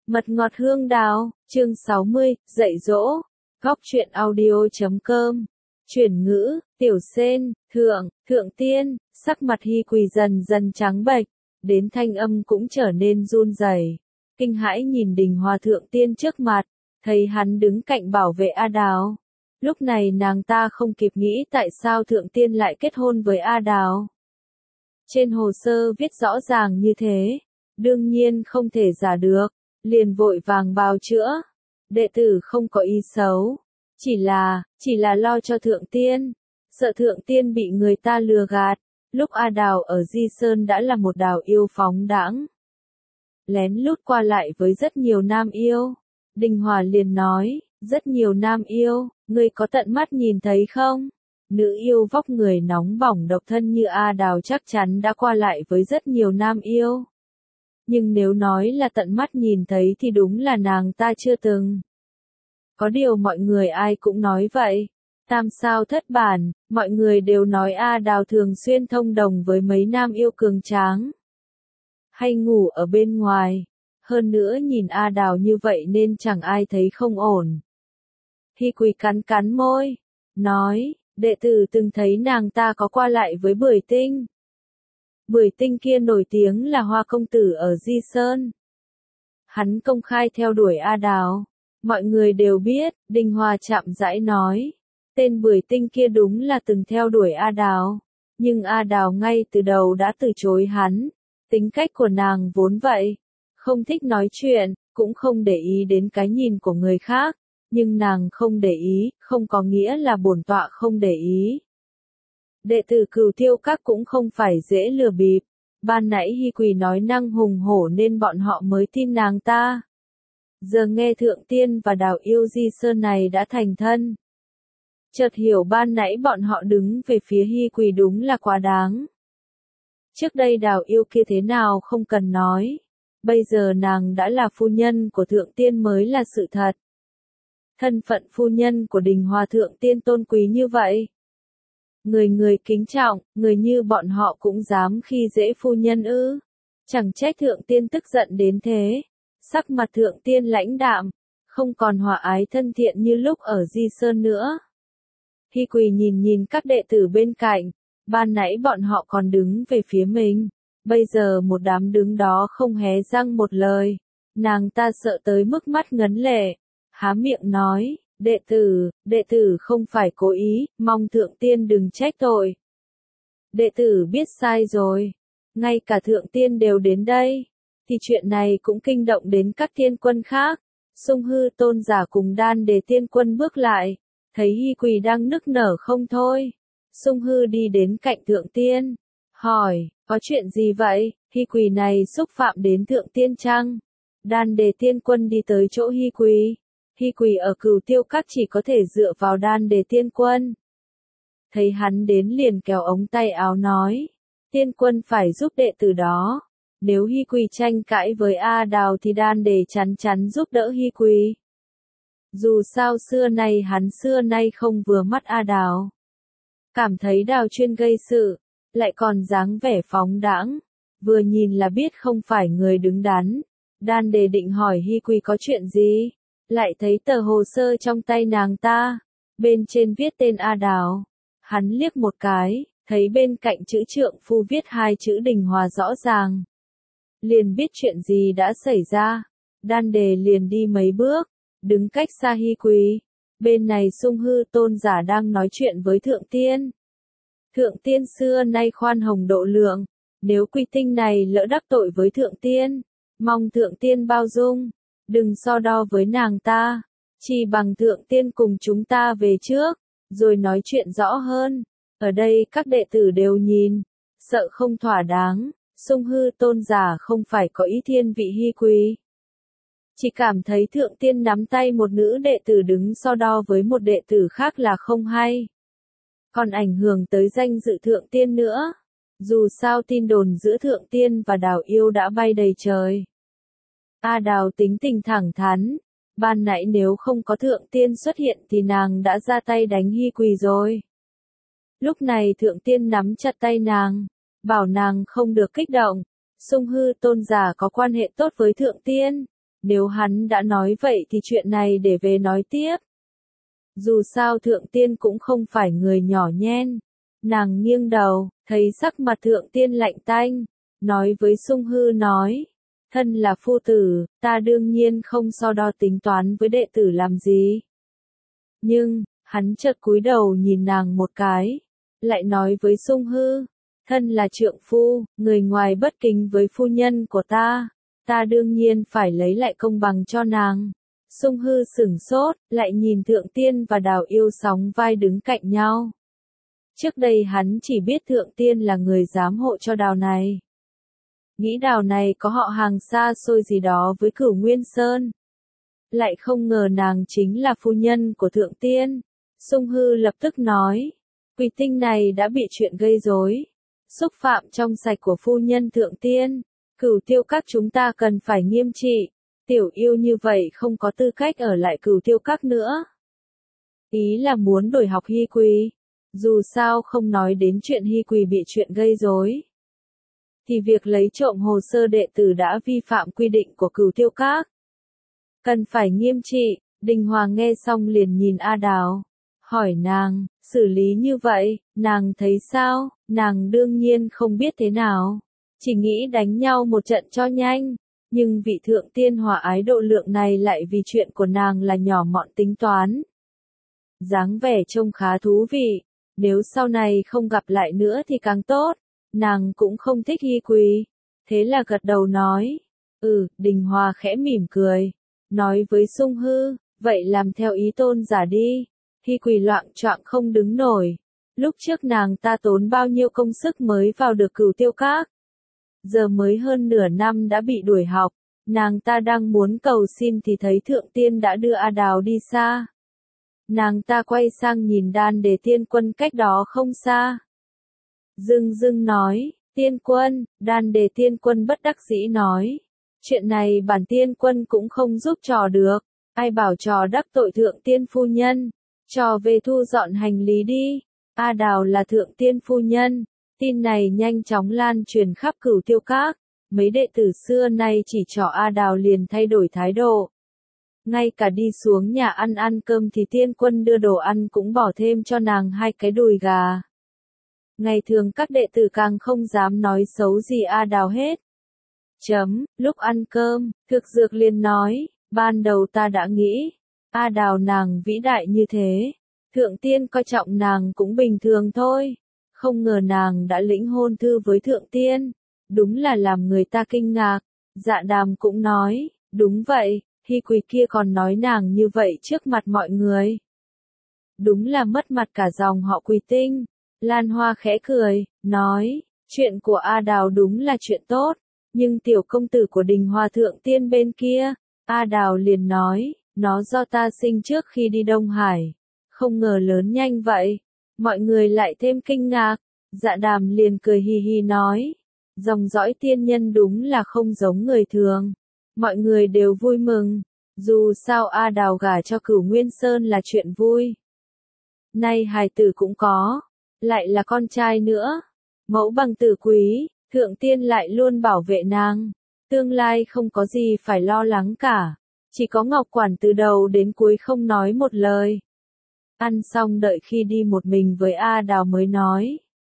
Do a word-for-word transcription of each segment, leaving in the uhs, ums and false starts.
Mật ngọt hương đào, chương sáu mươi, dạy dỗ. Góc truyện audio chấm com. Chuyển ngữ, tiểu sên, thượng, thượng tiên, sắc mặt Hy Quỳ dần dần trắng bệch, đến thanh âm cũng trở nên run rẩy. Kinh hãi nhìn Đình Hòa thượng tiên trước mặt, thấy hắn đứng cạnh bảo vệ A Đào. Lúc này nàng ta không kịp nghĩ tại sao thượng tiên lại kết hôn với A Đào. Trên hồ sơ viết rõ ràng như thế, đương nhiên không thể giả được, liền vội vàng bào chữa. Đệ tử không có ý xấu, chỉ là, chỉ là lo cho thượng tiên, sợ thượng tiên bị người ta lừa gạt. Lúc A Đào ở Di Sơn đã là một đào yêu phóng đãng, lén lút qua lại với rất nhiều nam yêu. Đình Hòa liền nói, rất nhiều nam yêu, ngươi có tận mắt nhìn thấy không? Nữ yêu vóc người nóng bỏng độc thân như A Đào chắc chắn đã qua lại với rất nhiều nam yêu. Nhưng nếu nói là tận mắt nhìn thấy thì đúng là nàng ta chưa từng. Có điều mọi người ai cũng nói vậy. Tam sao thất bản, mọi người đều nói A Đào thường xuyên thông đồng với mấy nam yêu cường tráng. Hay ngủ ở bên ngoài. Hơn nữa nhìn A Đào như vậy nên chẳng ai thấy không ổn. Hy Quỳ cắn cắn môi, nói, đệ tử từng thấy nàng ta có qua lại với Bưởi Tinh. Bưởi Tinh kia nổi tiếng là hoa công tử ở Di Sơn. Hắn công khai theo đuổi A Đào. Mọi người đều biết, Đình Hòa chạm rãi nói. Tên Bưởi Tinh kia đúng là từng theo đuổi A Đào. Nhưng A Đào ngay từ đầu đã từ chối hắn. Tính cách của nàng vốn vậy. Không thích nói chuyện, cũng không để ý đến cái nhìn của người khác. Nhưng nàng không để ý, không có nghĩa là bổn tọa không để ý. Đệ tử Cửu Tiêu Các cũng không phải dễ lừa bịp. Ban nãy Hy Quỳ nói năng hùng hổ nên bọn họ mới tin nàng ta. Giờ nghe thượng tiên và đào yêu Di Sơn này đã thành thân. Chợt hiểu ban nãy bọn họ đứng về phía Hy Quỳ đúng là quá đáng. Trước đây đào yêu kia thế nào không cần nói. Bây giờ nàng đã là phu nhân của thượng tiên mới là sự thật. Thân phận phu nhân của Đình Hòa thượng tiên tôn quý như vậy. Người người kính trọng, người như bọn họ cũng dám khi dễ phu nhân ư. Chẳng trách thượng tiên tức giận đến thế. Sắc mặt thượng tiên lãnh đạm, không còn hòa ái thân thiện như lúc ở Di Sơn nữa. Hy Quỳ nhìn nhìn các đệ tử bên cạnh, ban nãy bọn họ còn đứng về phía mình. Bây giờ một đám đứng đó không hé răng một lời. Nàng ta sợ tới mức mắt ngấn lệ. Há miệng nói, đệ tử, đệ tử không phải cố ý, mong thượng tiên đừng trách tội. Đệ tử biết sai rồi. Ngay cả thượng tiên đều đến đây. Thì chuyện này cũng kinh động đến các tiên quân khác. Sung Hư tôn giả cùng Đan Đề tiên quân bước lại. Thấy Hy Quỳ đang nức nở không thôi. Sung Hư đi đến cạnh thượng tiên. Hỏi, có chuyện gì vậy? Hy Quỳ này xúc phạm đến thượng tiên chăng? Đan Đề tiên quân đi tới chỗ Hy Quỳ. Hy Quỳ ở Cửu Tiêu Các chỉ có thể dựa vào Đan Đề tiên quân. Thấy hắn đến liền kéo ống tay áo nói. Tiên quân phải giúp đệ tử đó. Nếu Hy Quỳ tranh cãi với A Đào thì Đan Đề chắn chắn giúp đỡ Hy Quỳ. Dù sao xưa nay hắn xưa nay không vừa mắt A Đào. Cảm thấy Đào chuyên gây sự, lại còn dáng vẻ phóng đãng, vừa nhìn là biết không phải người đứng đắn. Đan Đề định hỏi Hy Quỳ có chuyện gì, lại thấy tờ hồ sơ trong tay nàng ta, bên trên viết tên A Đào. Hắn liếc một cái, thấy bên cạnh chữ trượng phu viết hai chữ Đình Hòa rõ ràng. Liền biết chuyện gì đã xảy ra. Đan Đề liền đi mấy bước, đứng cách xa Hy Quỳ. Bên này Sung Hư tôn giả đang nói chuyện với thượng tiên. Thượng tiên xưa nay khoan hồng độ lượng, nếu Quy Tinh này lỡ đắc tội với thượng tiên, mong thượng tiên bao dung, đừng so đo với nàng ta, chỉ bằng thượng tiên cùng chúng ta về trước, rồi nói chuyện rõ hơn. Ở đây các đệ tử đều nhìn, sợ không thỏa đáng. Sung Hư tôn giả không phải có ý thiên vị Hy Quỳ. Chỉ cảm thấy thượng tiên nắm tay một nữ đệ tử đứng so đo với một đệ tử khác là không hay. Còn ảnh hưởng tới danh dự thượng tiên nữa. Dù sao tin đồn giữa thượng tiên và đào yêu đã bay đầy trời. A Đào tính tình thẳng thắn. Ban nãy nếu không có thượng tiên xuất hiện thì nàng đã ra tay đánh Hy Quỳ rồi. Lúc này thượng tiên nắm chặt tay nàng. Bảo nàng không được kích động. Sung Hư tôn giả có quan hệ tốt với thượng tiên. Nếu hắn đã nói vậy thì chuyện này để về nói tiếp. Dù sao Thượng Tiên cũng không phải người nhỏ nhen. Nàng nghiêng đầu, thấy sắc mặt Thượng Tiên lạnh tanh, nói với Sung Hư nói, thân là phu tử, ta đương nhiên không so đo tính toán với đệ tử làm gì. Nhưng, hắn chợt cúi đầu nhìn nàng một cái, lại nói với Sung Hư, thân là trượng phu, người ngoài bất kính với phu nhân của ta, ta đương nhiên phải lấy lại công bằng cho nàng. Sung Hư sửng sốt, lại nhìn Thượng Tiên và Đào Yêu sóng vai đứng cạnh nhau. Trước đây hắn chỉ biết Thượng Tiên là người giám hộ cho Đào này. Nghĩ Đào này có họ hàng xa xôi gì đó với Cửu Nguyên Sơn. Lại không ngờ nàng chính là phu nhân của Thượng Tiên. Sung Hư lập tức nói, Quỳ Tinh này đã bị chuyện gây rối, xúc phạm trong sạch của phu nhân Thượng Tiên. Cửu Tiêu Các chúng ta cần phải nghiêm trị. Tiểu Yêu như vậy không có tư cách ở lại Cửu Tiêu Các nữa. Ý là muốn đổi học Hy Quỳ. Dù sao không nói đến chuyện Hy Quỳ bị chuyện gây rối, thì việc lấy trộm hồ sơ đệ tử đã vi phạm quy định của Cửu Tiêu Các. Cần phải nghiêm trị. Đình Hòa nghe xong liền nhìn A Đào, hỏi nàng, xử lý như vậy, nàng thấy sao? Nàng đương nhiên không biết thế nào, chỉ nghĩ đánh nhau một trận cho nhanh. Nhưng vị Thượng Tiên hòa ái độ lượng này lại vì chuyện của nàng là nhỏ mọn tính toán. Dáng vẻ trông khá thú vị, nếu sau này không gặp lại nữa thì càng tốt. Nàng cũng không thích Hy Quỳ, thế là gật đầu nói, ừ. Đình Hòa khẽ mỉm cười, nói với Sung Hư, vậy làm theo ý tôn giả đi. Hy Quỳ loạng choạng không đứng nổi, lúc trước nàng ta tốn bao nhiêu công sức mới vào được Cửu Tiêu Các, giờ mới hơn nửa năm đã bị đuổi học. Nàng ta đang muốn cầu xin thì thấy Thượng Tiên đã đưa A Đào đi xa. Nàng ta quay sang nhìn Đan Đề Tiên Quân cách đó không xa, dưng dưng nói, Tiên Quân. Đan Đề Tiên Quân bất đắc dĩ nói, chuyện này bản Tiên Quân cũng không giúp trò được, ai bảo trò đắc tội Thượng Tiên phu nhân, trò về thu dọn hành lý đi. A Đào là Thượng Tiên phu nhân. Tin này nhanh chóng lan truyền khắp Cửu Tiêu Các, mấy đệ tử xưa nay chỉ trỏ A Đào liền thay đổi thái độ. Ngay cả đi xuống nhà ăn ăn cơm thì Tiên Quân đưa đồ ăn cũng bỏ thêm cho nàng hai cái đùi gà. Ngày thường các đệ tử càng không dám nói xấu gì A Đào hết. Chấm, lúc ăn cơm, Thực Dược liền nói, ban đầu ta đã nghĩ, A Đào nàng vĩ đại như thế, Thượng Tiên coi trọng nàng cũng bình thường thôi. Không ngờ nàng đã lĩnh hôn thư với Thượng Tiên, đúng là làm người ta kinh ngạc. Dạ Đàm cũng nói, đúng vậy, Hy Quỳ kia còn nói nàng như vậy trước mặt mọi người. Đúng là mất mặt cả dòng họ Quỳ Tinh. Lan Hoa khẽ cười, nói, chuyện của A Đào đúng là chuyện tốt, nhưng tiểu công tử của Đình Hòa Thượng Tiên bên kia. A Đào liền nói, nó do ta sinh trước khi đi Đông Hải, không ngờ lớn nhanh vậy. Mọi người lại thêm kinh ngạc. Dạ Đàm liền cười hì hì nói, dòng dõi tiên nhân đúng là không giống người thường. Mọi người đều vui mừng, dù sao A Đào gả cho Cửu Nguyên Sơn là chuyện vui. Nay hài tử cũng có, lại là con trai nữa. Mẫu bằng tử quý, Thượng Tiên lại luôn bảo vệ nàng. Tương lai không có gì phải lo lắng cả. Chỉ có Ngọc Quản từ đầu đến cuối không nói một lời. Ăn xong đợi khi đi một mình với A Đào mới nói,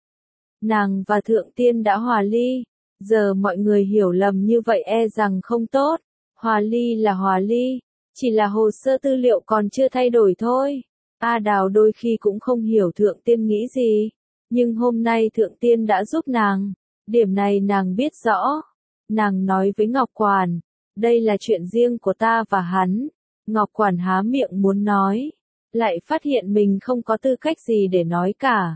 nàng và Thượng Tiên đã hòa ly. Giờ mọi người hiểu lầm như vậy e rằng không tốt. Hòa ly là hòa ly, chỉ là hồ sơ tư liệu còn chưa thay đổi thôi. A Đào đôi khi cũng không hiểu Thượng Tiên nghĩ gì, nhưng hôm nay Thượng Tiên đã giúp nàng, điểm này nàng biết rõ. Nàng nói với Ngọc Quản, đây là chuyện riêng của ta và hắn. Ngọc Quản há miệng muốn nói, lại phát hiện mình không có tư cách gì để nói cả.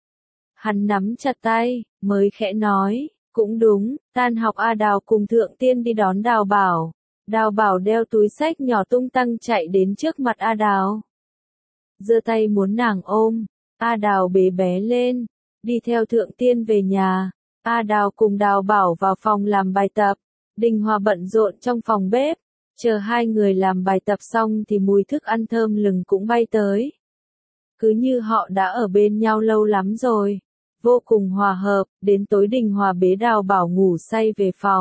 Hắn nắm chặt tay, mới khẽ nói, cũng đúng. Tan học A Đào cùng Thượng Tiên đi đón Đào Bảo. Đào Bảo đeo túi xách nhỏ tung tăng chạy đến trước mặt A Đào, giơ tay muốn nàng ôm. A Đào bế bé lên, đi theo Thượng Tiên về nhà. A Đào cùng Đào Bảo vào phòng làm bài tập. Đình Hòa bận rộn trong phòng bếp. Chờ hai người làm bài tập xong thì mùi thức ăn thơm lừng cũng bay tới. Cứ như họ đã ở bên nhau lâu lắm rồi. Vô cùng hòa hợp. Đến tối Đình Hòa bế Đào Bảo ngủ say về phòng.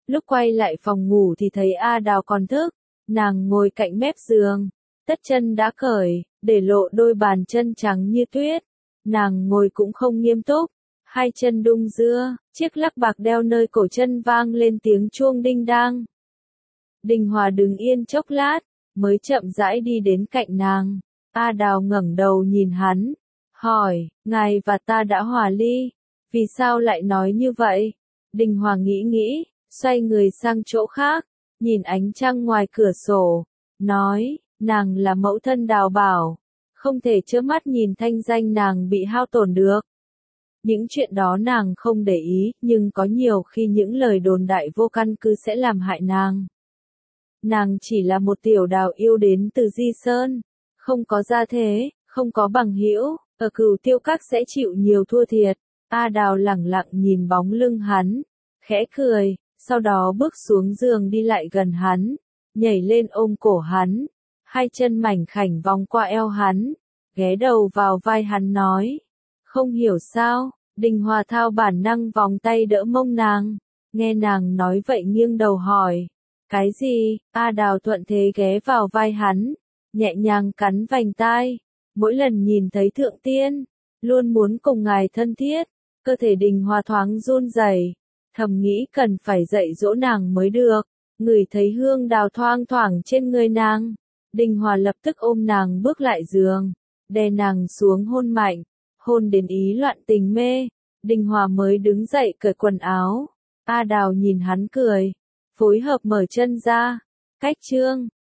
Lúc quay lại phòng ngủ thì thấy A Đào còn thức, nàng ngồi cạnh mép giường, tất chân đã cởi, để lộ đôi bàn chân trắng như tuyết. Nàng ngồi cũng không nghiêm túc, hai chân đung đưa, chiếc lắc bạc đeo nơi cổ chân vang lên tiếng chuông đinh đang. Đình Hòa đứng yên chốc lát, mới chậm rãi đi đến cạnh nàng. A Đào ngẩng đầu nhìn hắn, hỏi, ngài và ta đã hòa ly, vì sao lại nói như vậy? Đình Hòa nghĩ nghĩ, xoay người sang chỗ khác, nhìn ánh trăng ngoài cửa sổ, nói, nàng là mẫu thân Đào Bảo, không thể trơ mắt nhìn thanh danh nàng bị hao tổn được. Những chuyện đó nàng không để ý, nhưng có nhiều khi những lời đồn đại vô căn cứ sẽ làm hại nàng. Nàng chỉ là một tiểu đào yêu đến từ Di Sơn, không có gia thế, không có bằng hữu, ở Cửu Tiêu Các sẽ chịu nhiều thua thiệt. A Đào lẳng lặng nhìn bóng lưng hắn, khẽ cười, sau đó bước xuống giường đi lại gần hắn, nhảy lên ôm cổ hắn, hai chân mảnh khảnh vòng qua eo hắn, ghé đầu vào vai hắn nói, không hiểu sao, Đình Hòa thao bản năng vòng tay đỡ mông nàng, nghe nàng nói vậy nghiêng đầu hỏi, cái gì? A Đào thuận thế ghé vào vai hắn, nhẹ nhàng cắn vành tai, mỗi lần nhìn thấy Thượng Tiên, luôn muốn cùng ngài thân thiết, cơ thể Đình Hòa thoáng run rẩy, thầm nghĩ cần phải dạy dỗ nàng mới được, ngửi thấy hương đào thoang thoảng trên người nàng, Đình Hòa lập tức ôm nàng bước lại giường, đè nàng xuống hôn mạnh, hôn đến ý loạn tình mê, Đình Hòa mới đứng dậy cởi quần áo, A Đào nhìn hắn cười, phối hợp mở chân ra, cách chương